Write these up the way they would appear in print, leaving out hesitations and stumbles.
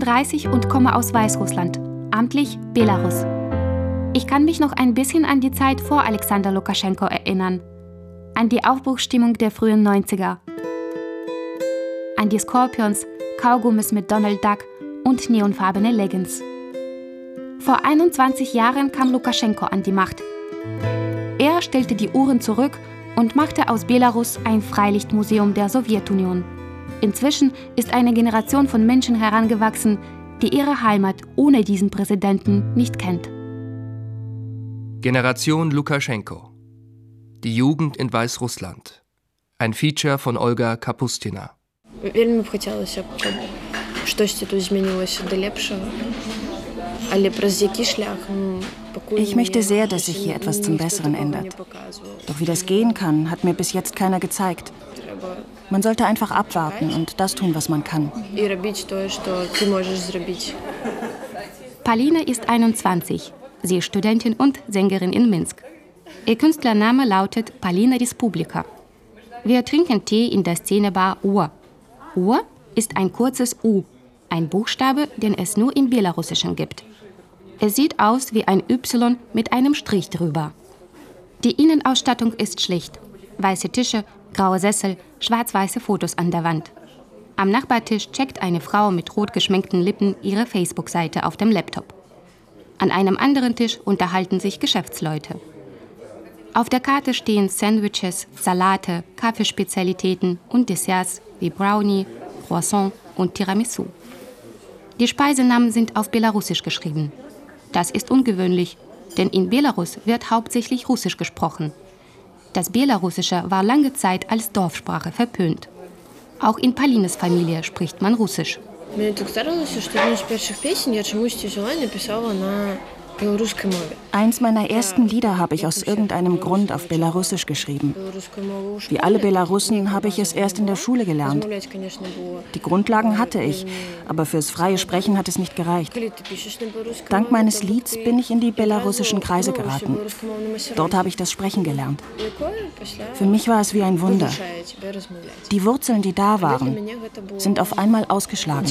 30 und komme aus Weißrussland, amtlich Belarus. Ich kann mich noch ein bisschen an die Zeit vor Alexander Lukaschenko erinnern. An die Aufbruchsstimmung der frühen 90er. An die Scorpions, Kaugummis mit Donald Duck und neonfarbene Leggings. Vor 21 Jahren kam Lukaschenko an die Macht. Er stellte die Uhren zurück und machte aus Belarus ein Freilichtmuseum der Sowjetunion. Inzwischen ist eine Generation von Menschen herangewachsen, die ihre Heimat ohne diesen Präsidenten nicht kennt. Generation Lukaschenko. Die Jugend in Weißrussland. Ein Feature von Olga Kapustina. Ich möchte sehr, dass sich hier etwas zum Besseren ändert. Doch wie das gehen kann, hat mir bis jetzt keiner gezeigt. Man sollte einfach abwarten und das tun, was man kann. Palina ist 21. Sie ist Studentin und Sängerin in Minsk. Ihr Künstlername lautet Palina Respublika. Wir trinken Tee in der Szenebar Ur. Ur ist ein kurzes U, ein Buchstabe, den es nur im Belarussischen gibt. Es sieht aus wie ein Y mit einem Strich drüber. Die Innenausstattung ist schlicht. Weiße Tische, graue Sessel, schwarz-weiße Fotos an der Wand. Am Nachbartisch checkt eine Frau mit rot geschminkten Lippen ihre Facebook-Seite auf dem Laptop. An einem anderen Tisch unterhalten sich Geschäftsleute. Auf der Karte stehen Sandwiches, Salate, Kaffeespezialitäten und Desserts wie Brownie, Croissant und Tiramisu. Die Speisenamen sind auf Belarussisch geschrieben. Das ist ungewöhnlich, denn in Belarus wird hauptsächlich Russisch gesprochen. Das Belarussische war lange Zeit als Dorfsprache verpönt. Auch in Palines Familie spricht man Russisch. Eins meiner ersten Lieder habe ich aus irgendeinem Grund auf Belarussisch geschrieben. Wie alle Belarussen habe ich es erst in der Schule gelernt. Die Grundlagen hatte ich, aber fürs freie Sprechen hat es nicht gereicht. Dank meines Lieds bin ich in die belarussischen Kreise geraten. Dort habe ich das Sprechen gelernt. Für mich war es wie ein Wunder. Die Wurzeln, die da waren, sind auf einmal ausgeschlagen.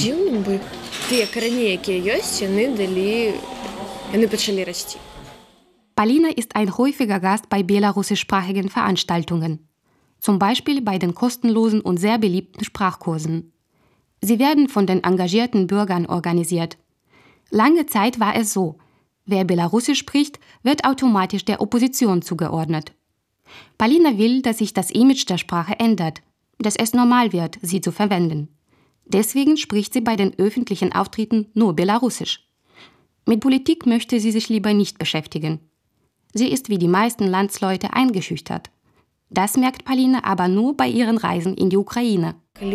Palina ist ein häufiger Gast bei belarussischsprachigen Veranstaltungen. Zum Beispiel bei den kostenlosen und sehr beliebten Sprachkursen. Sie werden von den engagierten Bürgern organisiert. Lange Zeit war es so: Wer Belarussisch spricht, wird automatisch der Opposition zugeordnet. Palina will, dass sich das Image der Sprache ändert, dass es normal wird, sie zu verwenden. Deswegen spricht sie bei den öffentlichen Auftritten nur Belarussisch. Mit Politik möchte sie sich lieber nicht beschäftigen. Sie ist wie die meisten Landsleute eingeschüchtert. Das merkt Palina aber nur bei ihren Reisen in die Ukraine.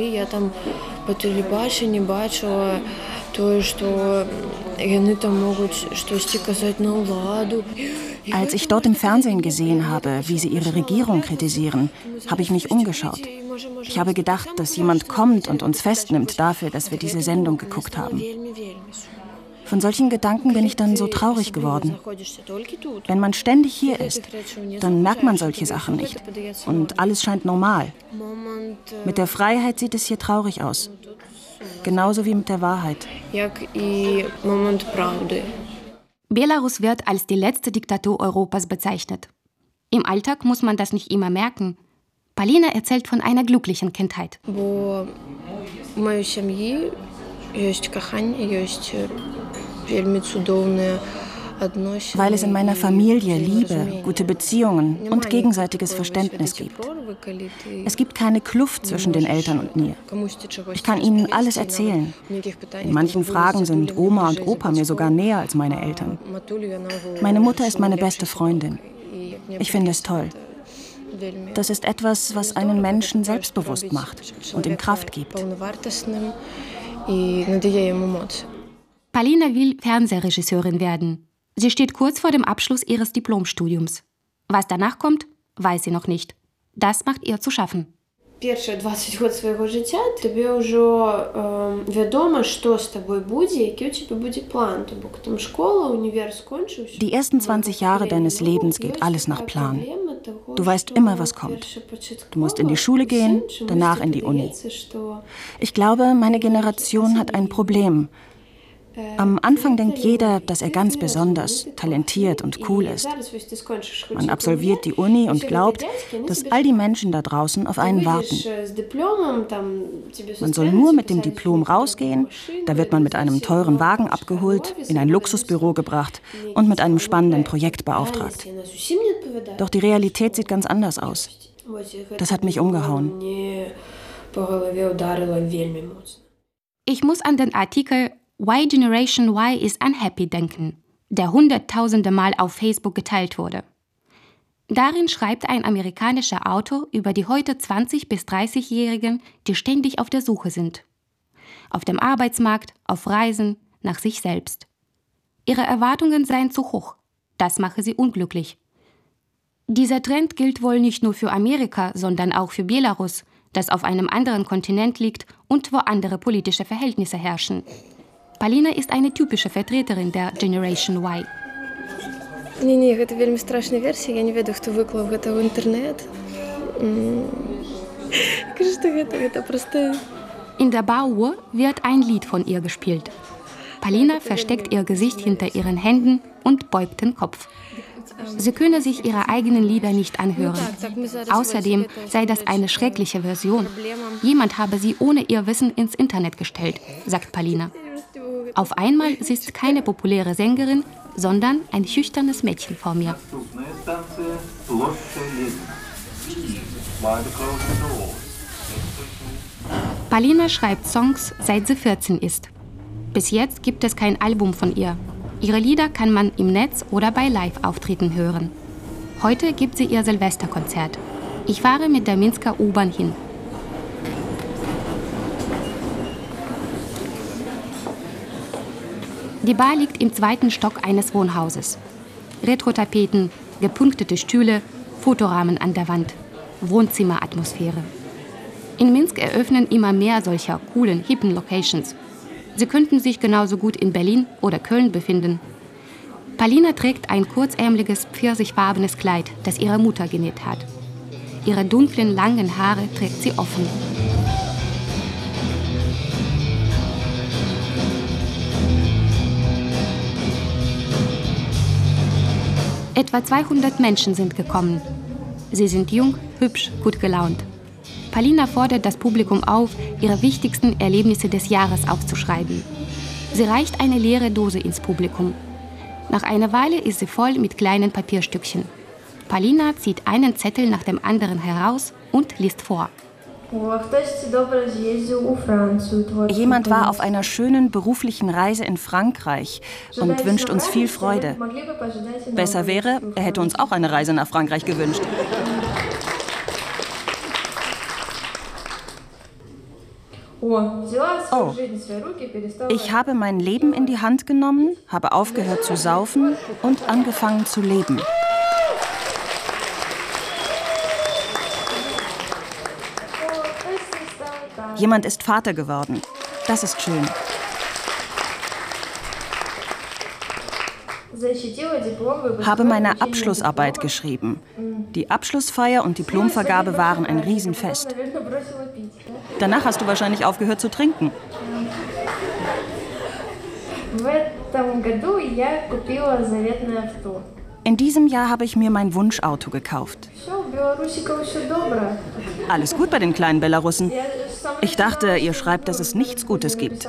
Als ich dort im Fernsehen gesehen habe, wie sie ihre Regierung kritisieren, habe ich mich umgeschaut. Ich habe gedacht, dass jemand kommt und uns festnimmt dafür, dass wir diese Sendung geguckt haben. Von solchen Gedanken bin ich dann so traurig geworden. Wenn man ständig hier ist, dann merkt man solche Sachen nicht. Und alles scheint normal. Mit der Freiheit sieht es hier traurig aus. Genauso wie mit der Wahrheit. Belarus wird als die letzte Diktatur Europas bezeichnet. Im Alltag muss man das nicht immer merken. Palina erzählt von einer glücklichen Kindheit. Weil es in meiner Familie Liebe, gute Beziehungen und gegenseitiges Verständnis gibt. Es gibt keine Kluft zwischen den Eltern und mir. Ich kann ihnen alles erzählen. In manchen Fragen sind Oma und Opa mir sogar näher als meine Eltern. Meine Mutter ist meine beste Freundin. Ich finde es toll. Das ist etwas, was einen Menschen selbstbewusst macht und ihm Kraft gibt. Palina will Fernsehregisseurin werden. Sie steht kurz vor dem Abschluss ihres Diplomstudiums. Was danach kommt, weiß sie noch nicht. Das macht ihr zu schaffen. Die ersten 20 Jahre deines Lebens geht alles nach Plan. Du weißt immer, was kommt. Du musst in die Schule gehen, danach in die Uni. Ich glaube, meine Generation hat ein Problem. Am Anfang denkt jeder, dass er ganz besonders, talentiert und cool ist. Man absolviert die Uni und glaubt, dass all die Menschen da draußen auf einen warten. Man soll nur mit dem Diplom rausgehen, da wird man mit einem teuren Wagen abgeholt, in ein Luxusbüro gebracht und mit einem spannenden Projekt beauftragt. Doch die Realität sieht ganz anders aus. Das hat mich umgehauen. Ich muss an den Artikel Why Generation Y is Unhappy denken, der hunderttausende Mal auf Facebook geteilt wurde. Darin schreibt ein amerikanischer Autor über die heute 20- bis 30-Jährigen, die ständig auf der Suche sind. Auf dem Arbeitsmarkt, auf Reisen, nach sich selbst. Ihre Erwartungen seien zu hoch. Das mache sie unglücklich. Dieser Trend gilt wohl nicht nur für Amerika, sondern auch für Belarus, das auf einem anderen Kontinent liegt und wo andere politische Verhältnisse herrschen. Поліна ist eine typische Vertreterin der Generation Y. Ні, гэта вельмі страшная версія, я не ведаю, хто выклаў гэта ў інтэрнэт. Кажу, што гэта проста. In der Bauuhr wird ein Lied von ihr gespielt. Поліна versteckt ihr Gesicht hinter ihren Händen und beugt den Kopf. Sie könne sich ihre eigenen Lieder nicht anhören. Außerdem sei das eine schreckliche Version. Jemand habe sie ohne ihr Wissen ins Internet gestellt, sagt Поліна. Auf einmal sitzt keine populäre Sängerin, sondern ein schüchternes Mädchen vor mir. Поліна schreibt Songs, seit sie 14 ist. Bis jetzt gibt es kein Album von ihr. Ihre Lieder kann man im Netz oder bei Live-Auftritten hören. Heute gibt sie ihr Silvesterkonzert. Ich fahre mit der Minsker U-Bahn hin. Die Bar liegt im 2. Stock eines Wohnhauses. Retro-Tapeten, gepunktete Stühle, Fotorahmen an der Wand. Wohnzimmeratmosphäre. In Minsk eröffnen immer mehr solcher coolen, hippen Locations. Sie könnten sich genauso gut in Berlin oder Köln befinden. Polína trägt ein kurzärmeliges, pfirsichfarbenes Kleid, das ihre Mutter genäht hat. Ihre dunklen, langen Haare trägt sie offen. Etwa 200 Menschen sind gekommen. Sie sind jung, hübsch, gut gelaunt. Polína fordert das Publikum auf, ihre wichtigsten Erlebnisse des Jahres aufzuschreiben. Sie reicht eine leere Dose ins Publikum. Nach einer Weile ist sie voll mit kleinen Papierstückchen. Polína zieht einen Zettel nach dem anderen heraus und liest vor. Jemand war auf einer schönen beruflichen Reise in Frankreich und wünscht uns viel Freude. Besser wäre, er hätte uns auch eine Reise nach Frankreich gewünscht. Oh, ich habe mein Leben in die Hand genommen, habe aufgehört zu saufen und angefangen zu leben. Jemand ist Vater geworden. Das ist schön. Habe meine Abschlussarbeit geschrieben. Die Abschlussfeier und Diplomvergabe waren ein Riesenfest. Danach hast du wahrscheinlich aufgehört zu trinken. In diesem Jahr habe ich mir mein Wunschauto gekauft. Alles gut bei den kleinen Belarussen. Ich dachte, ihr schreibt, dass es nichts Gutes gibt.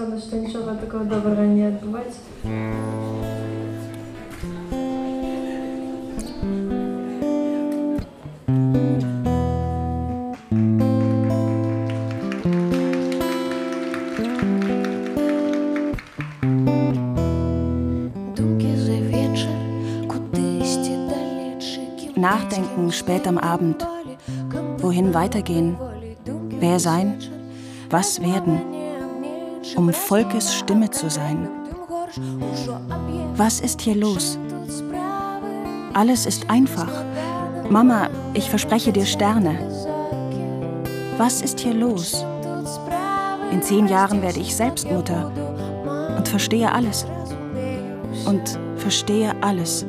Nachdenken spät am Abend. Wohin weitergehen? Wer sein? Was werden? Um Volkes Stimme zu sein. Was ist hier los? Alles ist einfach. Mama, ich verspreche dir Sterne. Was ist hier los? In 10 Jahren werde ich selbst Mutter und verstehe alles. Und verstehe alles.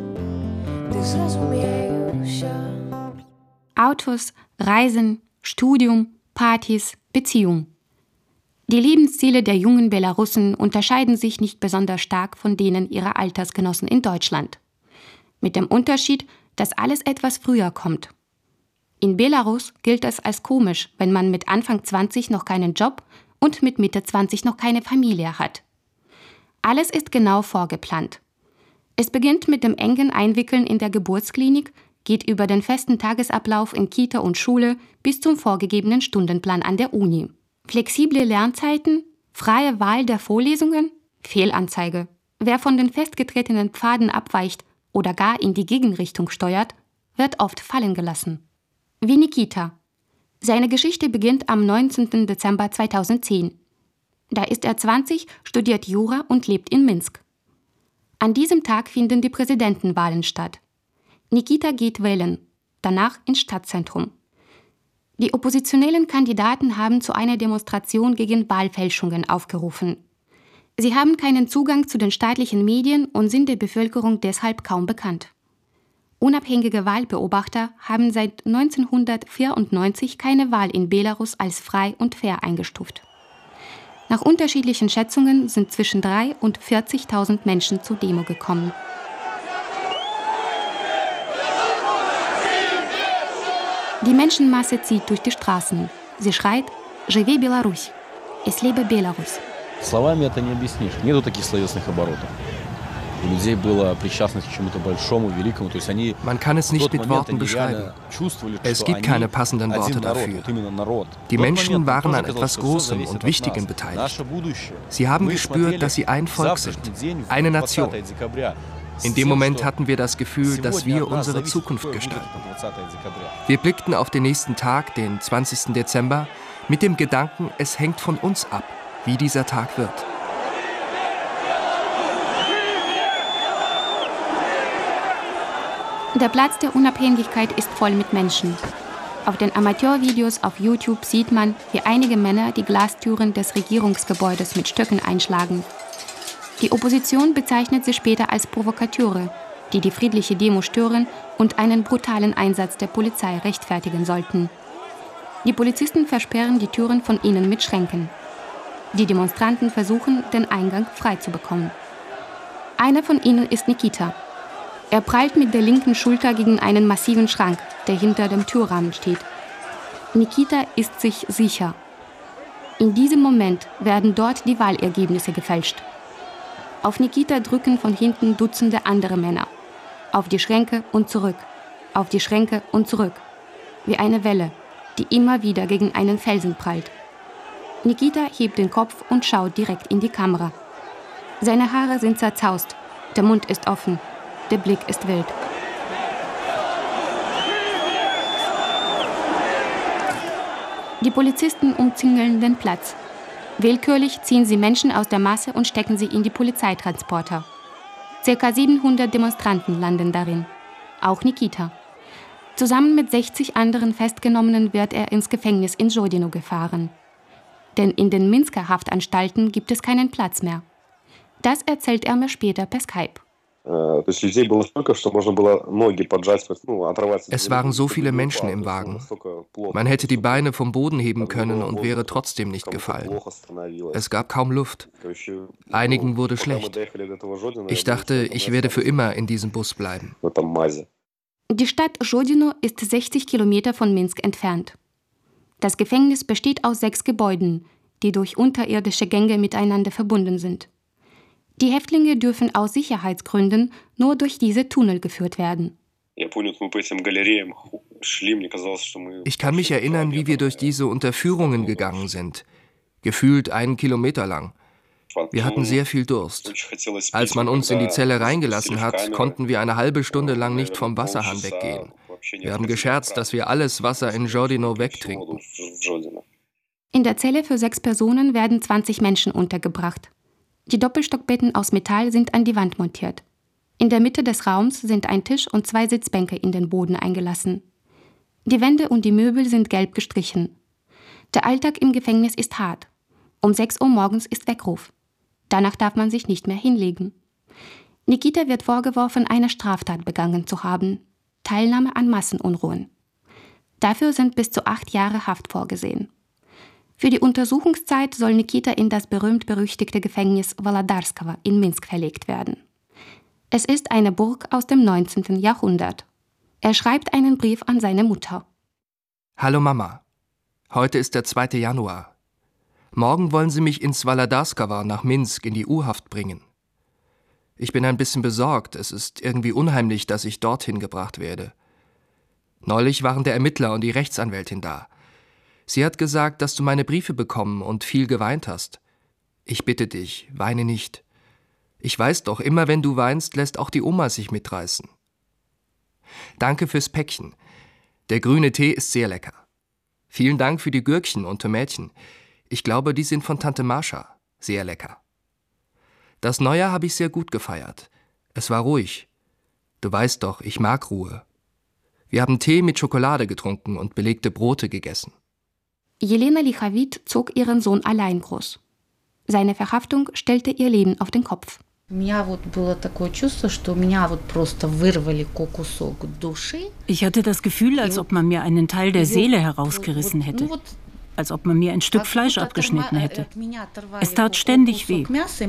Autos, Reisen, Studium, Partys, Beziehung. Die Lebensziele der jungen Belarussen unterscheiden sich nicht besonders stark von denen ihrer Altersgenossen in Deutschland. Mit dem Unterschied, dass alles etwas früher kommt. In Belarus gilt es als komisch, wenn man mit Anfang 20 noch keinen Job und mit Mitte 20 noch keine Familie hat. Alles ist genau vorgeplant. Es beginnt mit dem engen Einwickeln in der Geburtsklinik, geht über den festen Tagesablauf in Kita und Schule bis zum vorgegebenen Stundenplan an der Uni. Flexible Lernzeiten, freie Wahl der Vorlesungen, Fehlanzeige. Wer von den festgetretenen Pfaden abweicht oder gar in die Gegenrichtung steuert, wird oft fallen gelassen. Wie Nikita. Seine Geschichte beginnt am 19. Dezember 2010. Da ist er 20, studiert Jura und lebt in Minsk. An diesem Tag finden die Präsidentenwahlen statt. Nikita geht wählen, danach ins Stadtzentrum. Die oppositionellen Kandidaten haben zu einer Demonstration gegen Wahlfälschungen aufgerufen. Sie haben keinen Zugang zu den staatlichen Medien und sind der Bevölkerung deshalb kaum bekannt. Unabhängige Wahlbeobachter haben seit 1994 keine Wahl in Belarus als frei und fair eingestuft. Nach unterschiedlichen Schätzungen sind zwischen 3.000 und 40.000 Menschen zur Demo gekommen. Die Menschenmasse zieht durch die Straßen. Sie schreit: «Живи Беларусь!» Es lebe Belarus. Словами это не объяснишь. Нету таких словесных оборотов. У людей была причастность к чему-то большому, великому. То есть они Man kann es nicht mit Worten beschreiben. Es gibt keine passenden Worte dafür. Die Menschen waren an etwas Großem und Wichtigem beteiligt. Sie haben gespürt, dass sie ein Volk sind, eine Nation. In dem Moment hatten wir das Gefühl, dass wir unsere Zukunft gestalten. Wir blickten auf den nächsten Tag, den 20. Dezember, mit dem Gedanken, es hängt von uns ab, wie dieser Tag wird. Der Platz der Unabhängigkeit ist voll mit Menschen. Auf den Amateurvideos auf YouTube sieht man, wie einige Männer die Glastüren des Regierungsgebäudes mit Stöcken einschlagen. Die Opposition bezeichnet sie später als Provokateure, die die friedliche Demo stören und einen brutalen Einsatz der Polizei rechtfertigen sollten. Die Polizisten versperren die Türen von innen mit Schränken. Die Demonstranten versuchen, den Eingang frei zu bekommen. Einer von ihnen ist Nikita. Er prallt mit der linken Schulter gegen einen massiven Schrank, der hinter dem Türrahmen steht. Nikita ist sich sicher. In diesem Moment werden dort die Wahlergebnisse gefälscht. Auf Nikita drücken von hinten Dutzende andere Männer. Auf die Schränke und zurück. Auf die Schränke und zurück. Wie eine Welle, die immer wieder gegen einen Felsen prallt. Nikita hebt den Kopf und schaut direkt in die Kamera. Seine Haare sind zerzaust, der Mund ist offen. Der Blick ist wild. Die Polizisten umzingeln den Platz. Willkürlich ziehen sie Menschen aus der Masse und stecken sie in die Polizeitransporter. Circa 700 Demonstranten landen darin. Auch Nikita. Zusammen mit 60 anderen Festgenommenen wird er ins Gefängnis in Zhodino gefahren. Denn in den Minsker Haftanstalten gibt es keinen Platz mehr. Das erzählt er mir später per Skype. Es waren so viele Menschen im Wagen. Man hätte die Beine vom Boden heben können und wäre trotzdem nicht gefallen. Es gab kaum Luft. Einigen wurde schlecht. Ich dachte, ich werde für immer in diesem Bus bleiben. Die Stadt Zhodino ist 60 Kilometer von Minsk entfernt. Das Gefängnis besteht aus 6 Gebäuden, die durch unterirdische Gänge miteinander verbunden sind. Die Häftlinge dürfen aus Sicherheitsgründen nur durch diese Tunnel geführt werden. Ich kann mich erinnern, wie wir durch diese Unterführungen gegangen sind. Gefühlt 1 Kilometer lang. Wir hatten sehr viel Durst. Als man uns in die Zelle reingelassen hat, konnten wir eine halbe Stunde lang nicht vom Wasserhahn weggehen. Wir haben gescherzt, dass wir alles Wasser in Zhodino wegtrinken. In der Zelle für 6 Personen werden 20 Menschen untergebracht. Die Doppelstockbetten aus Metall sind an die Wand montiert. In der Mitte des Raums sind ein Tisch und 2 Sitzbänke in den Boden eingelassen. Die Wände und die Möbel sind gelb gestrichen. Der Alltag im Gefängnis ist hart. Um 6 Uhr morgens ist Weckruf. Danach darf man sich nicht mehr hinlegen. Nikita wird vorgeworfen, eine Straftat begangen zu haben: Teilnahme an Massenunruhen. Dafür sind bis zu 8 Jahre Haft vorgesehen. Für die Untersuchungszeit soll Nikita in das berühmt-berüchtigte Gefängnis Wolodarskowo in Minsk verlegt werden. Es ist eine Burg aus dem 19. Jahrhundert. Er schreibt einen Brief an seine Mutter. Hallo Mama, heute ist der 2. Januar. Morgen wollen Sie mich ins Wolodarskowo nach Minsk in die U-Haft bringen. Ich bin ein bisschen besorgt, es ist irgendwie unheimlich, dass ich dorthin gebracht werde. Neulich waren der Ermittler und die Rechtsanwältin da. Sie hat gesagt, dass du meine Briefe bekommen und viel geweint hast. Ich bitte dich, weine nicht. Ich weiß doch, immer wenn du weinst, lässt auch die Oma sich mitreißen. Danke fürs Päckchen. Der grüne Tee ist sehr lecker. Vielen Dank für die Gürkchen und Tomätchen. Ich glaube, die sind von Tante Mascha. Sehr lecker. Das Neujahr habe ich sehr gut gefeiert. Es war ruhig. Du weißt doch, ich mag Ruhe. Wir haben Tee mit Schokolade getrunken und belegte Brote gegessen. Jelena Lichavid zog ihren Sohn allein groß. Seine Verhaftung stellte ihr Leben auf den Kopf. Ich hatte das Gefühl, als ob man mir einen Teil der Seele herausgerissen hätte. Als ob man mir ein Stück Fleisch abgeschnitten hätte. Es tat ständig weh.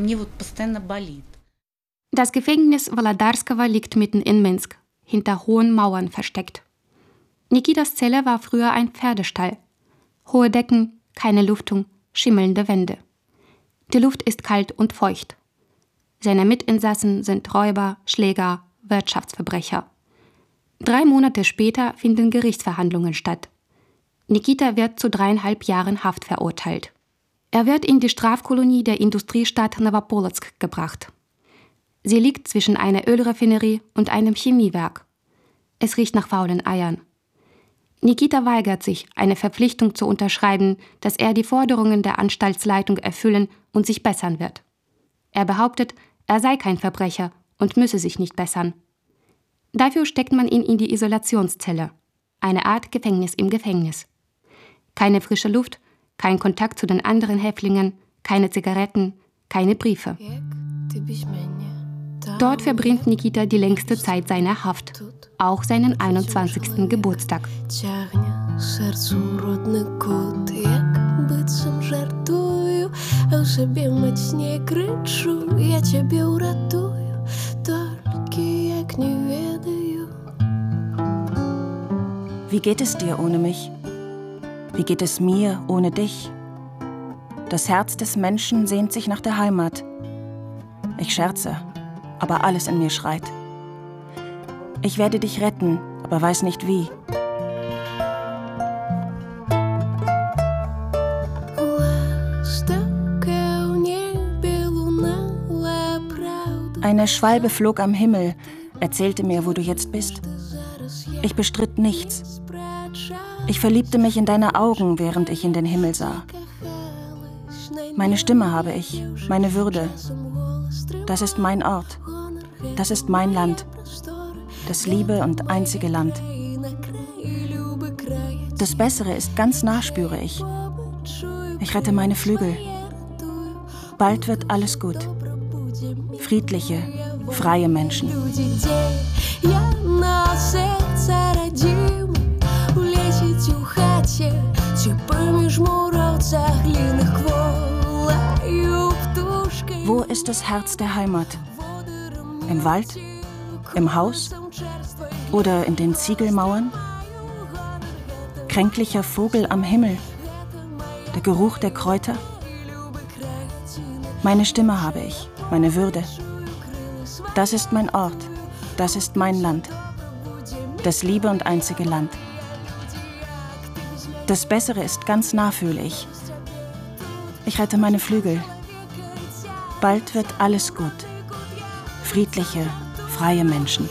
Das Gefängnis Wolodarskowo liegt mitten in Minsk, hinter hohen Mauern versteckt. Nikitas Zelle war früher ein Pferdestall. Hohe Decken, keine Luftung, schimmelnde Wände. Die Luft ist kalt und feucht. Seine Mitinsassen sind Räuber, Schläger, Wirtschaftsverbrecher. 3 Monate später finden Gerichtsverhandlungen statt. Nikita wird zu 3,5 Jahren Haft verurteilt. Er wird in die Strafkolonie der Industriestadt Nowopolotsk gebracht. Sie liegt zwischen einer Ölraffinerie und einem Chemiewerk. Es riecht nach faulen Eiern. Nikita weigert sich, eine Verpflichtung zu unterschreiben, dass er die Forderungen der Anstaltsleitung erfüllen und sich bessern wird. Er behauptet, er sei kein Verbrecher und müsse sich nicht bessern. Dafür steckt man ihn in die Isolationszelle, eine Art Gefängnis im Gefängnis. Keine frische Luft, kein Kontakt zu den anderen Häftlingen, keine Zigaretten, keine Briefe. Dort verbringt Nikita die längste Zeit seiner Haft, auch seinen 21. Geburtstag. Wie geht es dir ohne mich? Wie geht es mir ohne dich? Das Herz des Menschen sehnt sich nach der Heimat. Ich scherze, aber alles in mir schreit. Ich werde dich retten, aber weiß nicht wie. Eine Schwalbe flog am Himmel, erzählte mir, wo du jetzt bist. Ich bestritt nichts. Ich verliebte mich in deine Augen, während ich in den Himmel sah. Meine Stimme habe ich, meine Würde. Das ist mein Ort. Das ist mein Land. Das liebe und einzige Land. Das Bessere ist ganz nah, spüre ich. Ich rette meine Flügel. Bald wird alles gut. Friedliche, freie Menschen. Wo ist das Herz der Heimat? Im Wald? Im Haus? Oder in den Ziegelmauern? Kränklicher Vogel am Himmel? Der Geruch der Kräuter? Meine Stimme habe ich, meine Würde. Das ist mein Ort, das ist mein Land. Das liebe und einzige Land. Das Bessere ist ganz nah, fühle ich. Ich rette meine Flügel. Bald wird alles gut. Friedliche, freie Menschen.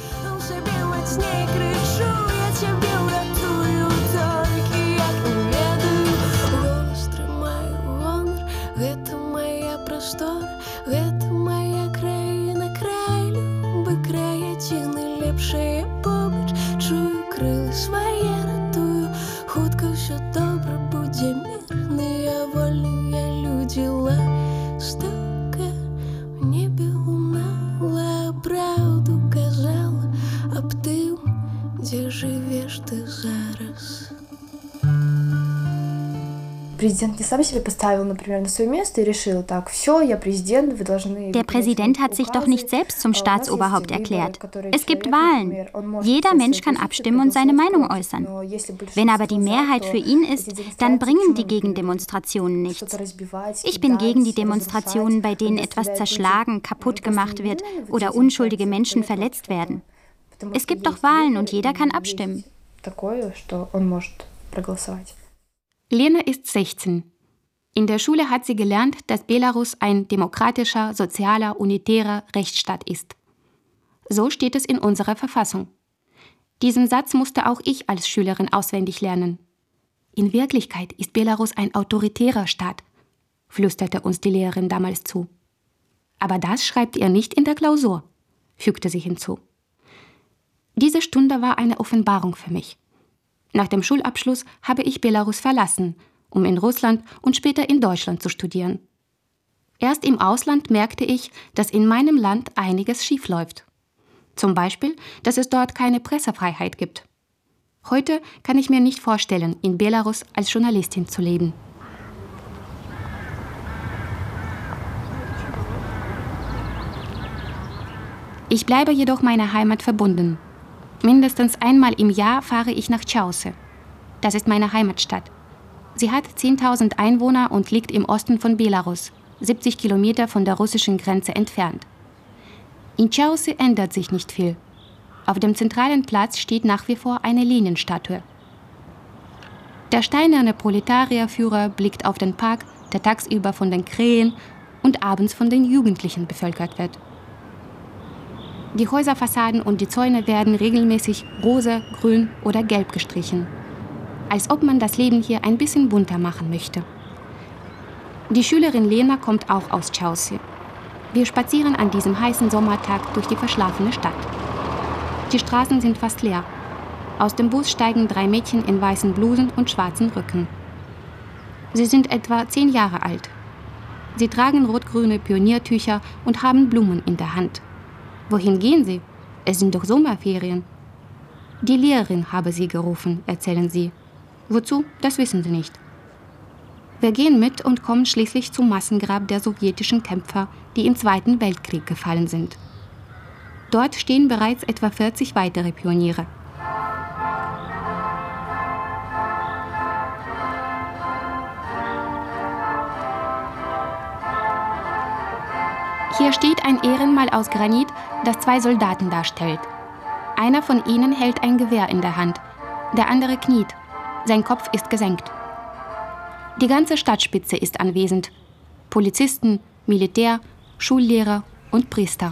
Der Präsident hat sich doch nicht selbst zum Staatsoberhaupt erklärt. Es gibt Wahlen. Jeder Mensch kann abstimmen und seine Meinung äußern. Wenn aber die Mehrheit für ihn ist, dann bringen die Gegendemonstrationen nichts. Ich bin gegen die Demonstrationen, bei denen etwas zerschlagen, kaputt gemacht wird oder unschuldige Menschen verletzt werden. Es gibt doch Wahlen und jeder kann abstimmen. Lena ist 16. In der Schule hat sie gelernt, dass Belarus ein demokratischer, sozialer, unitärer Rechtsstaat ist. So steht es in unserer Verfassung. Diesen Satz musste auch ich als Schülerin auswendig lernen. In Wirklichkeit ist Belarus ein autoritärer Staat, flüsterte uns die Lehrerin damals zu. Aber das schreibt ihr nicht in der Klausur, fügte sie hinzu. Diese Stunde war eine Offenbarung für mich. Nach dem Schulabschluss habe ich Belarus verlassen, um in Russland und später in Deutschland zu studieren. Erst im Ausland merkte ich, dass in meinem Land einiges schiefläuft. Zum Beispiel, dass es dort keine Pressefreiheit gibt. Heute kann ich mir nicht vorstellen, in Belarus als Journalistin zu leben. Ich bleibe jedoch meiner Heimat verbunden. Mindestens einmal im Jahr fahre ich nach Chausse. Das ist meine Heimatstadt. Sie hat 10.000 Einwohner und liegt im Osten von Belarus, 70 Kilometer von der russischen Grenze entfernt. In Chausse ändert sich nicht viel. Auf dem zentralen Platz steht nach wie vor eine Lenin-Statue. Der steinerne Proletarierführer blickt auf den Park, der tagsüber von den Krähen und abends von den Jugendlichen bevölkert wird. Die Häuserfassaden und die Zäune werden regelmäßig rosa, grün oder gelb gestrichen. Als ob man das Leben hier ein bisschen bunter machen möchte. Die Schülerin Lena kommt auch aus Chausse. Wir spazieren an diesem heißen Sommertag durch die verschlafene Stadt. Die Straßen sind fast leer. Aus dem Bus steigen 3 Mädchen in weißen Blusen und schwarzen Röcken. Sie sind etwa 10 Jahre alt. Sie tragen rot-grüne Pioniertücher und haben Blumen in der Hand. Wohin gehen Sie? Es sind doch Sommerferien. Die Lehrerin habe sie gerufen, erzählen sie. Wozu? Das wissen sie nicht. Wir gehen mit und kommen schließlich zum Massengrab der sowjetischen Kämpfer, die im Zweiten Weltkrieg gefallen sind. Dort stehen bereits etwa 40 weitere Pioniere. Hier steht ein Ehrenmal aus Granit, das 2 Soldaten darstellt. Einer von ihnen hält ein Gewehr in der Hand, der andere kniet. Sein Kopf ist gesenkt. Die ganze Stadtspitze ist anwesend. Polizisten, Militär, Schullehrer und Priester.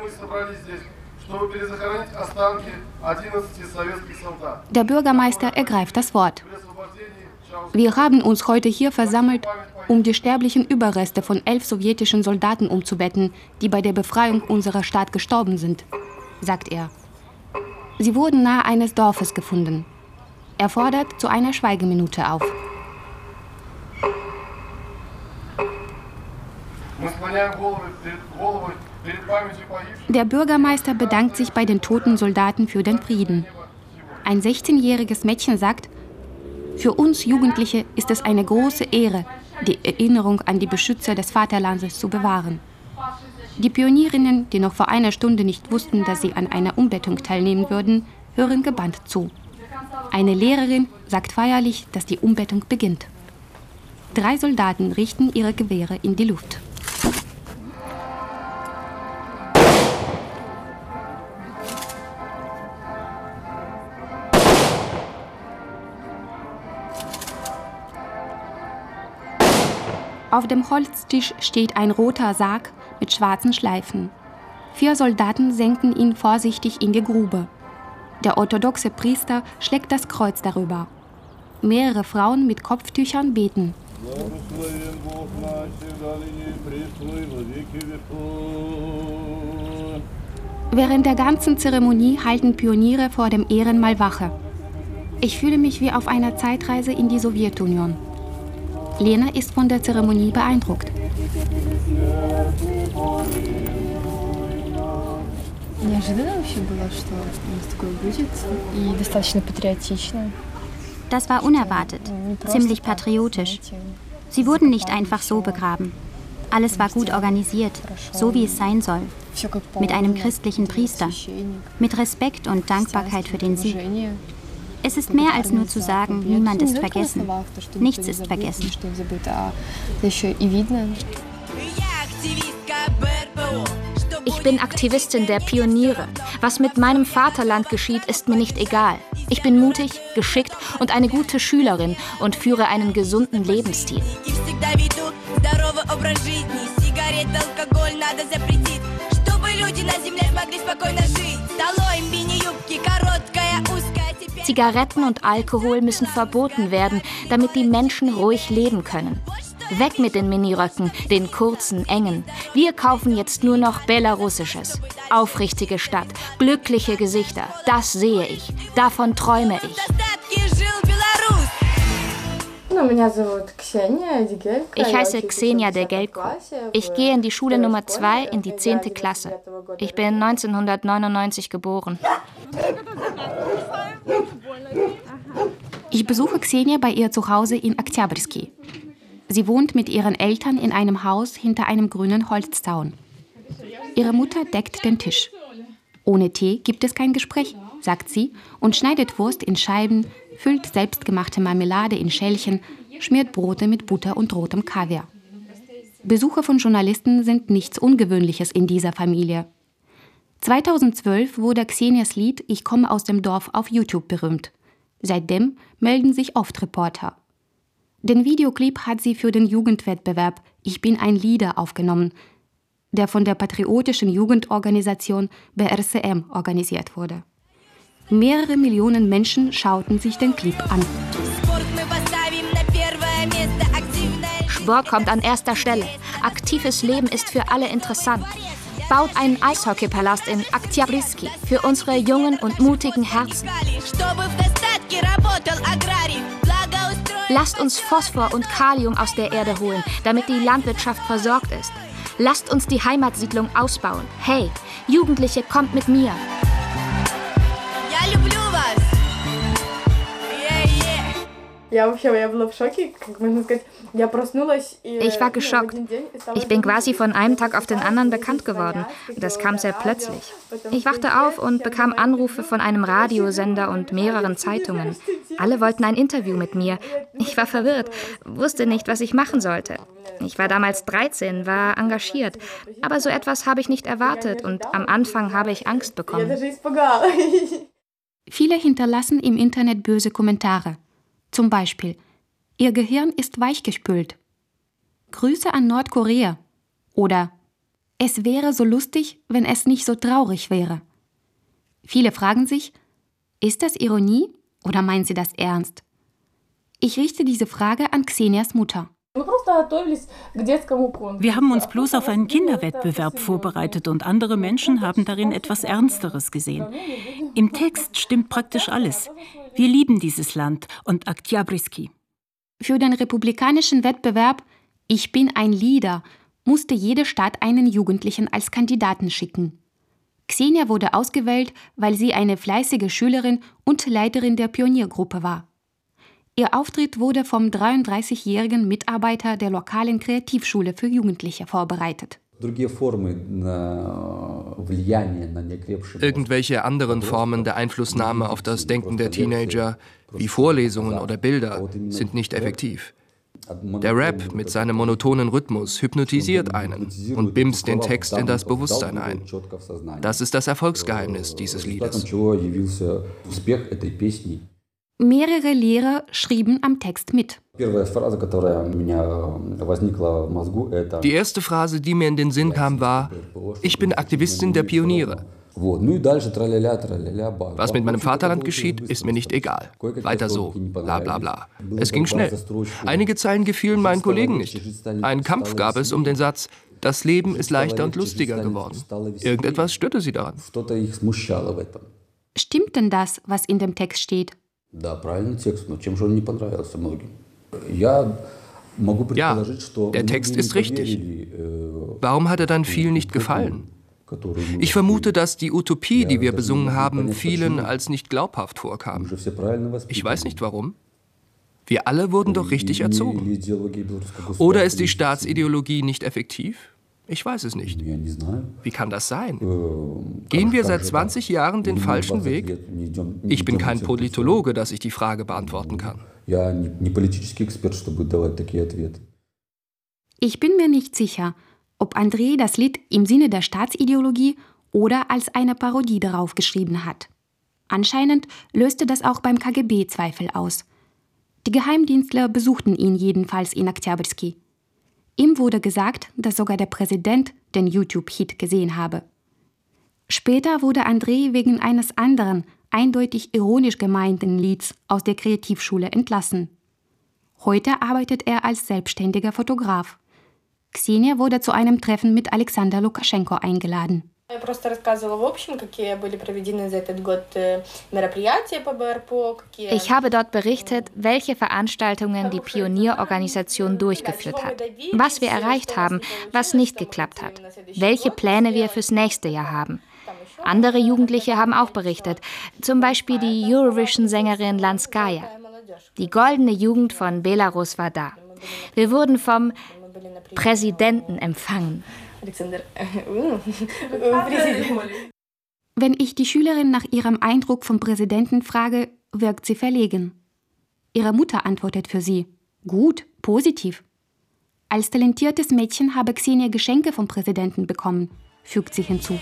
Der Bürgermeister ergreift das Wort. Wir haben uns heute hier versammelt, um die sterblichen Überreste von 11 sowjetischen Soldaten umzubetten, die bei der Befreiung unserer Stadt gestorben sind, sagt er. Sie wurden nahe eines Dorfes gefunden. Er fordert zu einer Schweigeminute auf. Der Bürgermeister bedankt sich bei den toten Soldaten für den Frieden. Ein 16-jähriges Mädchen sagt, für uns Jugendliche ist es eine große Ehre, die Erinnerung an die Beschützer des Vaterlandes zu bewahren. Die Pionierinnen, die noch vor einer Stunde nicht wussten, dass sie an einer Umbettung teilnehmen würden, hören gebannt zu. Eine Lehrerin sagt feierlich, dass die Umbettung beginnt. 3 Soldaten richten ihre Gewehre in die Luft. Auf dem Holztisch steht ein roter Sarg mit schwarzen Schleifen. 4 Soldaten senken ihn vorsichtig in die Grube. Der orthodoxe Priester schlägt das Kreuz darüber. Mehrere Frauen mit Kopftüchern beten. Während der ganzen Zeremonie halten Pioniere vor dem Ehrenmal Wache. Ich fühle mich wie auf einer Zeitreise in die Sowjetunion. Lena ist von der Zeremonie beeindruckt. Das war unerwartet, ziemlich patriotisch. Sie wurden nicht einfach so begraben. Alles war gut organisiert, so wie es sein soll. Mit einem christlichen Priester. Mit Respekt und Dankbarkeit für den Sieg. Es ist mehr als nur zu sagen, niemand ist vergessen. Nichts ist vergessen. Ich bin Aktivistin der Pioniere. Was mit meinem Vaterland geschieht, ist mir nicht egal. Ich bin mutig, geschickt und eine gute Schülerin und führe einen gesunden Lebensstil. Zigaretten und Alkohol müssen verboten werden, damit die Menschen ruhig leben können. Weg mit den Miniröcken, den kurzen, engen. Wir kaufen jetzt nur noch Belarussisches. Aufrichtige Stadt, glückliche Gesichter, das sehe ich. Davon träume ich. Ich heiße Ksenia Degelko. Ich gehe in die Schule Nummer 2 in die 10. Klasse. Ich bin 1999 geboren. Ich besuche Ksenia bei ihr zu Hause in Oktябрьский. Sie wohnt mit ihren Eltern in einem Haus hinter einem grünen Holzzaun. Ihre Mutter deckt den Tisch. Ohne Tee gibt es kein Gespräch, sagt sie und schneidet Wurst in Scheiben, füllt selbstgemachte Marmelade in Schälchen, schmiert Brote mit Butter und rotem Kaviar. Besuche von Journalisten sind nichts Ungewöhnliches in dieser Familie. 2012 wurde Ksenias Lied »Ich komme aus dem Dorf« auf YouTube berühmt. Seitdem melden sich oft Reporter. Den Videoclip hat sie für den Jugendwettbewerb »Ich bin ein Leader« aufgenommen, der von der patriotischen Jugendorganisation BRCM organisiert wurde. Mehrere Millionen Menschen schauten sich den Clip an. Sport kommt an erster Stelle. Aktives Leben ist für alle interessant. Baut einen Eishockeypalast in Oktябрьский für unsere jungen und mutigen Herzen. Lasst uns Phosphor und Kalium aus der Erde holen, damit die Landwirtschaft versorgt ist. Lasst uns die Heimatsiedlung ausbauen. Hey, Jugendliche, kommt mit mir. Ich war geschockt. Ich bin quasi von einem Tag auf den anderen bekannt geworden. Das kam sehr plötzlich. Ich wachte auf und bekam Anrufe von einem Radiosender und mehreren Zeitungen. Alle wollten ein Interview mit mir. Ich war verwirrt, wusste nicht, was ich machen sollte. Ich war damals 13, war engagiert. Aber so etwas habe ich nicht erwartet und am Anfang habe ich Angst bekommen. Viele hinterlassen im Internet böse Kommentare. Zum Beispiel, ihr Gehirn ist weichgespült. Grüße an Nordkorea. Oder, es wäre so lustig, wenn es nicht so traurig wäre. Viele fragen sich, ist das Ironie oder meinen sie das ernst? Ich richte diese Frage an Ksenias Mutter. Wir haben uns bloß auf einen Kinderwettbewerb vorbereitet und andere Menschen haben darin etwas Ernsteres gesehen. Im Text stimmt praktisch alles. Wir lieben dieses Land und Oktябrьский. Für den republikanischen Wettbewerb »Ich bin ein Leader« musste jede Stadt einen Jugendlichen als Kandidaten schicken. Ksenia wurde ausgewählt, weil sie eine fleißige Schülerin und Leiterin der Pioniergruppe war. Ihr Auftritt wurde vom 33-jährigen Mitarbeiter der lokalen Kreativschule für Jugendliche vorbereitet. Irgendwelche anderen Formen der Einflussnahme auf das Denken der Teenager, wie Vorlesungen oder Bilder, sind nicht effektiv. Der Rap mit seinem monotonen Rhythmus hypnotisiert einen und bimst den Text in das Bewusstsein ein. Das ist das Erfolgsgeheimnis dieses Liedes. Mehrere Lehrer schrieben am Text mit. Die erste Phrase, die mir in den Sinn kam, war: Ich bin Aktivistin der Pioniere. Was mit meinem Vaterland geschieht, ist mir nicht egal. Weiter so, bla bla bla. Es ging schnell. Einige Zeilen gefielen meinen Kollegen nicht. Einen Kampf gab es um den Satz: Das Leben ist leichter und lustiger geworden. Irgendetwas störte sie daran. Stimmt denn das, was in dem Text steht? Ja, der Text ist richtig. Warum hat er dann vielen nicht gefallen? Ich vermute, dass die Utopie, die wir besungen haben, vielen als nicht glaubhaft vorkam. Ich weiß nicht warum. Wir alle wurden doch richtig erzogen. Oder ist die Staatsideologie nicht effektiv? Ich weiß es nicht. Wie kann das sein? Gehen wir seit 20 Jahren den falschen Weg? Ich bin kein Politologe, dass ich die Frage beantworten kann. Ich bin mir nicht sicher, ob Andrei das Lied im Sinne der Staatsideologie oder als eine Parodie darauf geschrieben hat. Anscheinend löste das auch beim KGB Zweifel aus. Die Geheimdienstler besuchten ihn jedenfalls in Oktyabrski. Ihm wurde gesagt, dass sogar der Präsident den YouTube-Hit gesehen habe. Später wurde Andrei wegen eines anderen, eindeutig ironisch gemeinten Lieds aus der Kreativschule entlassen. Heute arbeitet er als selbstständiger Fotograf. Xenia wurde zu einem Treffen mit Alexander Lukaschenko eingeladen. Ich habe dort berichtet, welche Veranstaltungen die Pionierorganisation durchgeführt hat, was wir erreicht haben, was nicht geklappt hat, welche Pläne wir fürs nächste Jahr haben. Andere Jugendliche haben auch berichtet, zum Beispiel die Eurovision-Sängerin Lanskaya. Die goldene Jugend von Belarus war da. Wir wurden vom Präsidenten empfangen. Wenn ich die Schülerin nach ihrem Eindruck vom Präsidenten frage, wirkt sie verlegen. Ihre Mutter antwortet für sie: Gut, positiv. Als talentiertes Mädchen habe Xenia Geschenke vom Präsidenten bekommen, fügt sie hinzu.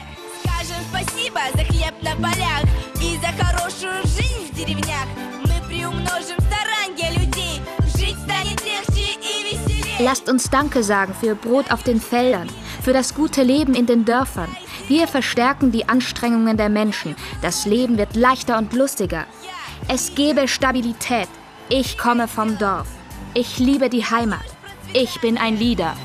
Lasst uns Danke sagen für Brot auf den Feldern, für das gute Leben in den Dörfern. Wir verstärken die Anstrengungen der Menschen. Das Leben wird leichter und lustiger. Es gebe Stabilität. Ich komme vom Dorf. Ich liebe die Heimat. Ich bin ein Leader.